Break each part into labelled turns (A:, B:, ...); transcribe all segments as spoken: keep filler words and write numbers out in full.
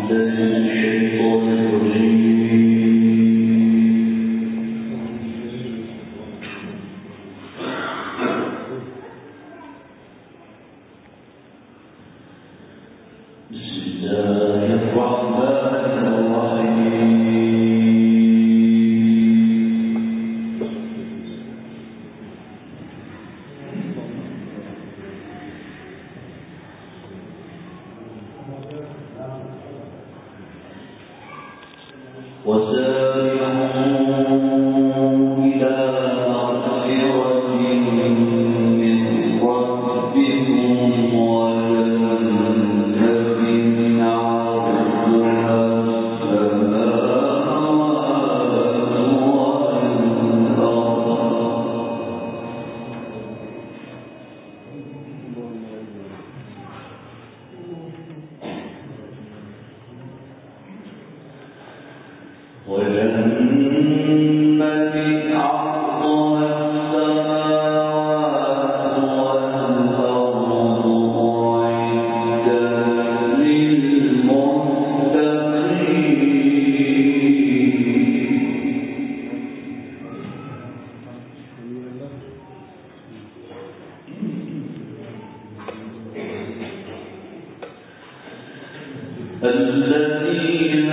A: الذين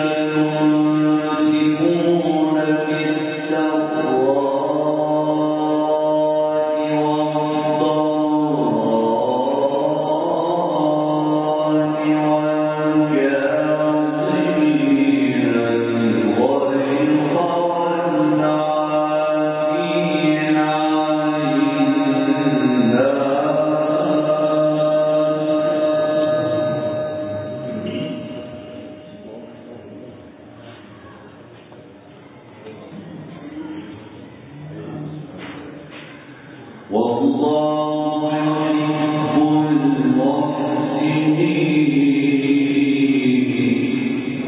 A: ينفقون في السراء والضراء والكاظمين الغيظ والعافين عن والله يحب المحسنين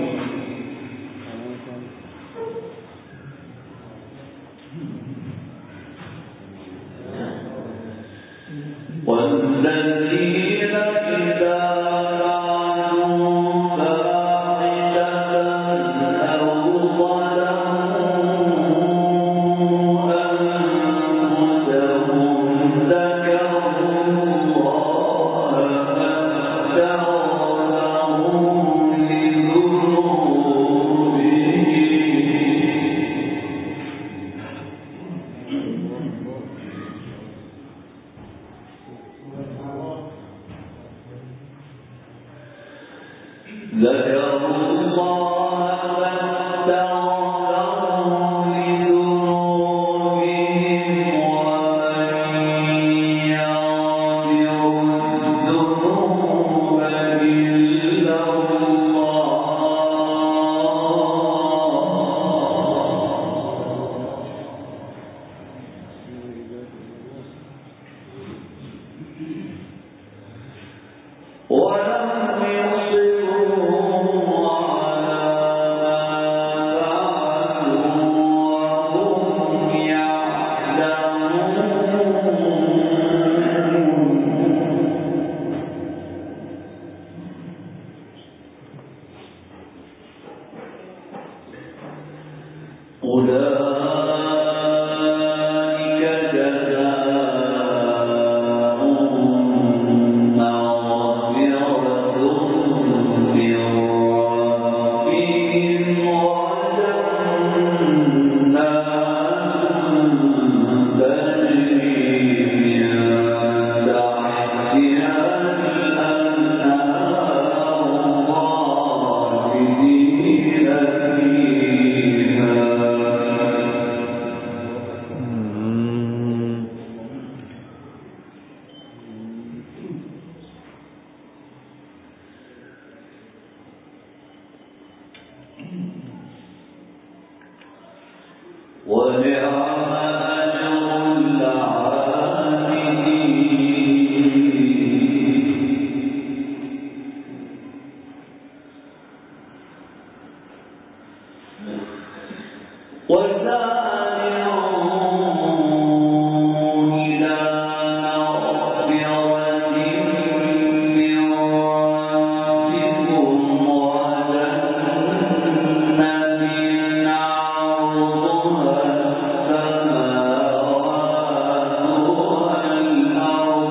A: والذين إذا فعلوا فاحشة أو ظلموا أنفسهم ذكروا الله فاستغفروا لذنوبهم ذكروا الله فاستغفروا لذنوبهم ومن يغفر الذنوب إلا الله ولم يصروا على ما فعلوا وهم يعلمون أولئك جزاؤهم مغفرة من ربهم وجنات تجري من تحتها الأنهار خالدين فيها ونعم أجر العاملين وذلك